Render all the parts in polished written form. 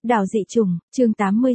Đảo dị trùng, chương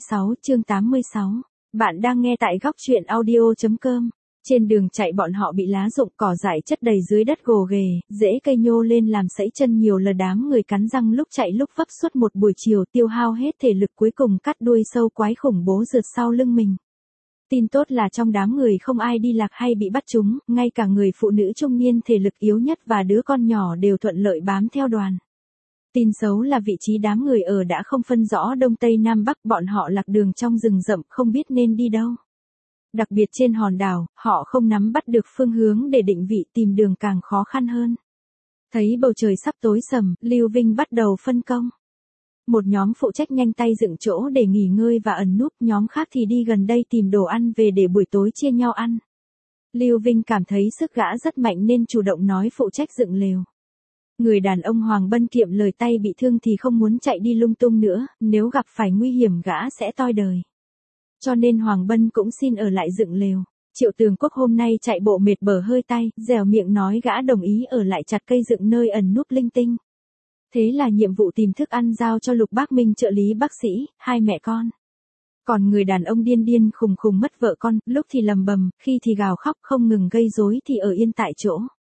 86. Bạn đang nghe tại góc truyện audio.com. Trên đường chạy bọn họ bị lá rụng cỏ dại chất đầy dưới đất gồ ghề, rễ cây nhô lên làm sẫy chân nhiều lần, đám người cắn răng lúc chạy lúc vấp suốt một buổi chiều, tiêu hao hết thể lực, cuối cùng cắt đuôi sâu quái khủng bố rượt sau lưng mình. Tin tốt là trong đám người không ai đi lạc hay bị bắt chúng, ngay cả người phụ nữ trung niên thể lực yếu nhất và đứa con nhỏ đều thuận lợi bám theo đoàn. Tin xấu là vị trí đám người ở đã không phân rõ đông tây nam bắc, bọn họ lạc đường trong rừng rậm không biết nên đi đâu. Đặc biệt trên hòn đảo, họ không nắm bắt được phương hướng để định vị, tìm đường càng khó khăn hơn. Thấy bầu trời sắp tối sầm, Lưu Vinh bắt đầu phân công. Một nhóm phụ trách nhanh tay dựng chỗ để nghỉ ngơi và ẩn núp, nhóm khác thì đi gần đây tìm đồ ăn về để buổi tối chia nhau ăn. Lưu Vinh cảm thấy sức gã rất mạnh nên chủ động nói phụ trách dựng lều. Người đàn ông Hoàng Bân kiệm lời, tay bị thương thì không muốn chạy đi lung tung nữa, nếu gặp phải nguy hiểm gã sẽ toi đời. Cho nên Hoàng Bân cũng xin ở lại dựng lều. Triệu Tường Quốc hôm nay chạy bộ mệt bở hơi tay, dẻo miệng nói gã đồng ý ở lại chặt cây dựng nơi ẩn núp linh tinh. Thế là nhiệm vụ tìm thức ăn giao cho Lục Bác Minh trợ lý bác sĩ, hai mẹ con. Còn người đàn ông điên điên khùng khùng mất vợ con, lúc thì lầm bầm, khi thì gào khóc không ngừng gây rối thì ở yên tại chỗ.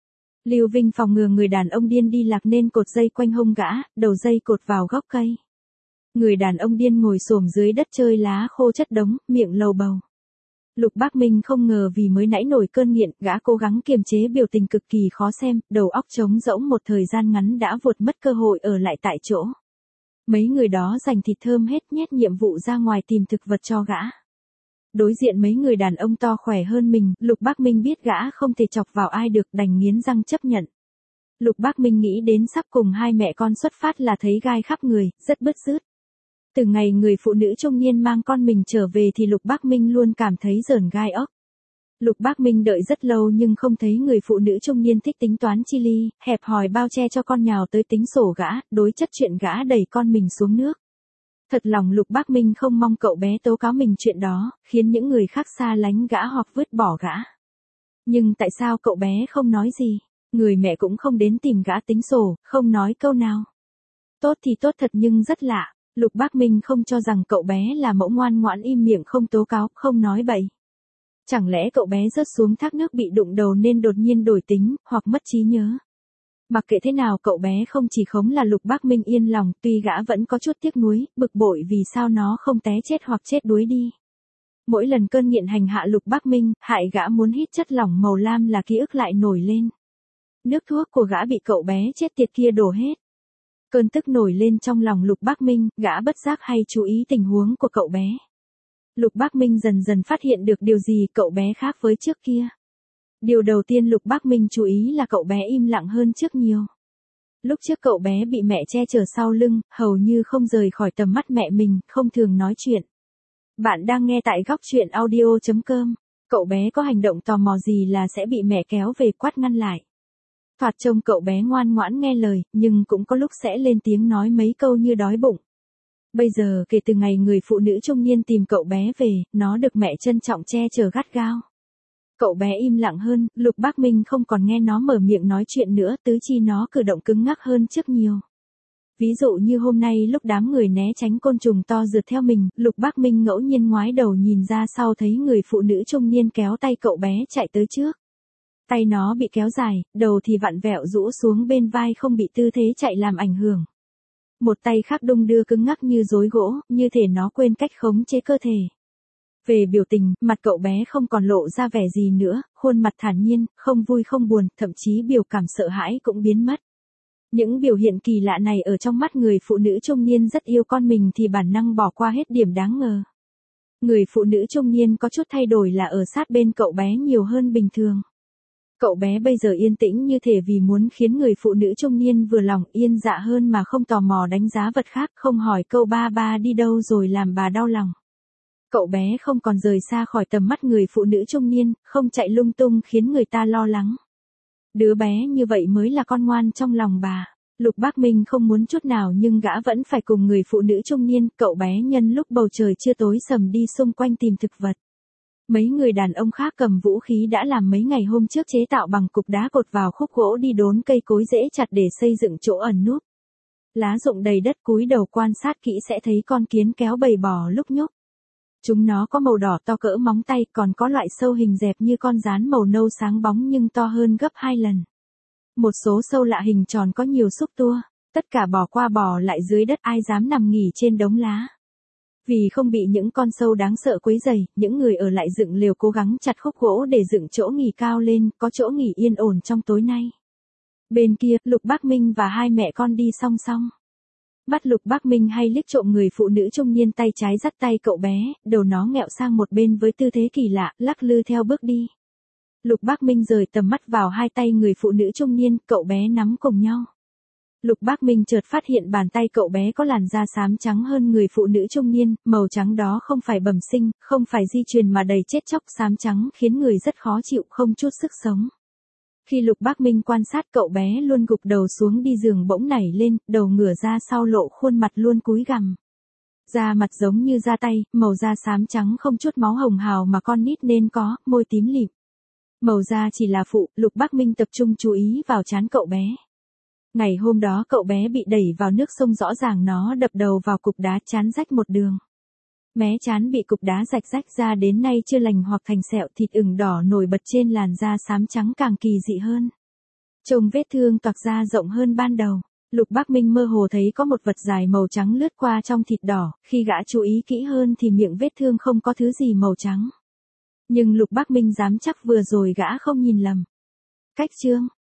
Lưu Vinh phòng ngừa người đàn ông điên đi lạc nên cột dây quanh hông gã, đầu dây cột vào gốc cây. Người đàn ông điên ngồi xổm dưới đất chơi lá khô chất đống, miệng lầu bầu. Lục Bác Minh không ngờ vì mới nãy nổi cơn nghiện, gã cố gắng kiềm chế biểu tình cực kỳ khó xem, đầu óc trống rỗng, một thời gian ngắn đã vụt mất cơ hội ở lại tại chỗ. Mấy người đó dành thịt thơm hết, nhét nhiệm vụ ra ngoài tìm thực vật cho gã. Đối diện mấy người đàn ông to khỏe hơn mình, Lục Bác Minh biết gã không thể chọc vào ai được, đành nghiến răng chấp nhận. Lục Bác Minh nghĩ đến sắp cùng hai mẹ con xuất phát là thấy gai khắp người, rất bứt rứt. Từ ngày người phụ nữ trung niên mang con mình trở về thì Lục Bác Minh luôn cảm thấy rờn gai óc. Lục Bác Minh đợi rất lâu nhưng không thấy người phụ nữ trung niên thích tính toán chi ly, hẹp hòi bao che cho con nhào tới tính sổ gã, đối chất chuyện gã đẩy con mình xuống nước. Thật lòng Lục Bác Minh không mong cậu bé tố cáo mình chuyện đó, khiến những người khác xa lánh gã hoặc vứt bỏ gã. Nhưng tại sao cậu bé không nói gì? Người mẹ cũng không đến tìm gã tính sổ, không nói câu nào. Tốt thì tốt thật nhưng rất lạ, Lục Bác Minh không cho rằng cậu bé là mẫu ngoan ngoãn im miệng không tố cáo, không nói bậy. Chẳng lẽ cậu bé rớt xuống thác nước bị đụng đầu nên đột nhiên đổi tính, hoặc mất trí nhớ? Mặc kệ thế nào cậu bé không chỉ khống là Lục Bác Minh yên lòng, tuy gã vẫn có chút tiếc nuối, bực bội vì sao nó không té chết hoặc chết đuối đi. Mỗi lần cơn nghiện hành hạ Lục Bác Minh, hại gã muốn hít chất lỏng màu lam là ký ức lại nổi lên. Nước thuốc của gã bị cậu bé chết tiệt kia đổ hết. Cơn tức nổi lên trong lòng Lục Bác Minh, gã bất giác hay chú ý tình huống của cậu bé. Lục Bác Minh dần dần phát hiện được điều gì cậu bé khác với trước kia. Điều đầu tiên Lục Bác Minh chú ý là cậu bé im lặng hơn trước nhiều. Lúc trước cậu bé bị mẹ che chở sau lưng, hầu như không rời khỏi tầm mắt mẹ mình, không thường nói chuyện. Bạn đang nghe tại góc truyện audio.com. Cậu bé có hành động tò mò gì là sẽ bị mẹ kéo về quát ngăn lại. Thoạt trông cậu bé ngoan ngoãn nghe lời, nhưng cũng có lúc sẽ lên tiếng nói mấy câu như đói bụng. Bây giờ kể từ ngày người phụ nữ trung niên tìm cậu bé về, nó được mẹ trân trọng che chở gắt gao. Cậu bé im lặng hơn, Lục Bác Minh không còn nghe nó mở miệng nói chuyện nữa, tứ chi nó cử động cứng ngắc hơn trước nhiều. Ví dụ như hôm nay lúc đám người né tránh côn trùng to rượt theo mình, Lục Bác Minh ngẫu nhiên ngoái đầu nhìn ra sau thấy người phụ nữ trung niên kéo tay cậu bé chạy tới trước. Tay nó bị kéo dài, đầu thì vặn vẹo rũ xuống bên vai không bị tư thế chạy làm ảnh hưởng. Một tay khác đung đưa cứng ngắc như rối gỗ, như thể nó quên cách khống chế cơ thể. Về biểu tình, mặt cậu bé không còn lộ ra vẻ gì nữa, khuôn mặt thản nhiên, không vui không buồn, thậm chí biểu cảm sợ hãi cũng biến mất. Những biểu hiện kỳ lạ này ở trong mắt người phụ nữ trung niên rất yêu con mình thì bản năng bỏ qua hết điểm đáng ngờ. Người phụ nữ trung niên có chút thay đổi là ở sát bên cậu bé nhiều hơn bình thường. Cậu bé bây giờ yên tĩnh như thể vì muốn khiến người phụ nữ trung niên vừa lòng, yên dạ hơn mà không tò mò đánh giá vật khác, không hỏi câu ba đi đâu rồi làm bà đau lòng. Cậu bé không còn rời xa khỏi tầm mắt người phụ nữ trung niên, không chạy lung tung khiến người ta lo lắng. Đứa bé như vậy mới là con ngoan trong lòng bà. Lục Bác Minh không muốn chút nào nhưng gã vẫn phải cùng người phụ nữ trung niên, cậu bé nhân lúc bầu trời chưa tối sầm đi xung quanh tìm thực vật. Mấy người đàn ông khác cầm vũ khí đã làm mấy ngày hôm trước chế tạo bằng cục đá cột vào khúc gỗ đi đốn cây cối dễ chặt để xây dựng chỗ ẩn núp. Lá rụng đầy đất, cúi đầu quan sát kỹ sẽ thấy con kiến kéo bầy bò lúc nhúc. Chúng nó có màu đỏ to cỡ móng tay, còn có loại sâu hình dẹp như con gián màu nâu sáng bóng nhưng to hơn gấp 2 lần. Một số sâu lạ hình tròn có nhiều xúc tua, tất cả bò qua bò lại dưới đất, ai dám nằm nghỉ trên đống lá. Vì không bị những con sâu đáng sợ quấy rầy, những người ở lại dựng lều cố gắng chặt khúc gỗ để dựng chỗ nghỉ cao lên, có chỗ nghỉ yên ổn trong tối nay. Bên kia, Lục Bác Minh và hai mẹ con đi song song. Bắt Lục Bác Minh hay liếc trộm người phụ nữ trung niên tay trái dắt tay cậu bé, đầu nó nghẹo sang một bên với tư thế kỳ lạ, lắc lư theo bước đi. Lục Bác Minh rời tầm mắt vào hai tay người phụ nữ trung niên, cậu bé nắm cùng nhau. Lục Bác Minh chợt phát hiện bàn tay cậu bé có làn da xám trắng hơn người phụ nữ trung niên, màu trắng đó không phải bẩm sinh, không phải di truyền mà đầy chết chóc, xám trắng khiến người rất khó chịu, không chút sức sống. Khi Lục Bác Minh quan sát, cậu bé luôn gục đầu xuống đi giường bỗng nảy lên, đầu ngửa ra sau lộ khuôn mặt luôn cúi gằm. Da mặt giống như da tay, màu da xám trắng không chút máu hồng hào mà con nít nên có, môi tím lịm. Màu da chỉ là phụ, Lục Bác Minh tập trung chú ý vào trán cậu bé. Ngày hôm đó cậu bé bị đẩy vào nước sông, rõ ràng nó đập đầu vào cục đá, trán rách một đường. Mé trán bị cục đá rạch rách ra đến nay chưa lành hoặc thành sẹo, thịt ửng đỏ nổi bật trên làn da xám trắng càng kỳ dị hơn. Trông vết thương toạc ra rộng hơn ban đầu. Lục Bác Minh mơ hồ thấy có một vật dài màu trắng lướt qua trong thịt đỏ, khi gã chú ý kỹ hơn thì miệng vết thương không có thứ gì màu trắng. Nhưng Lục Bác Minh dám chắc vừa rồi gã không nhìn lầm. Cách chương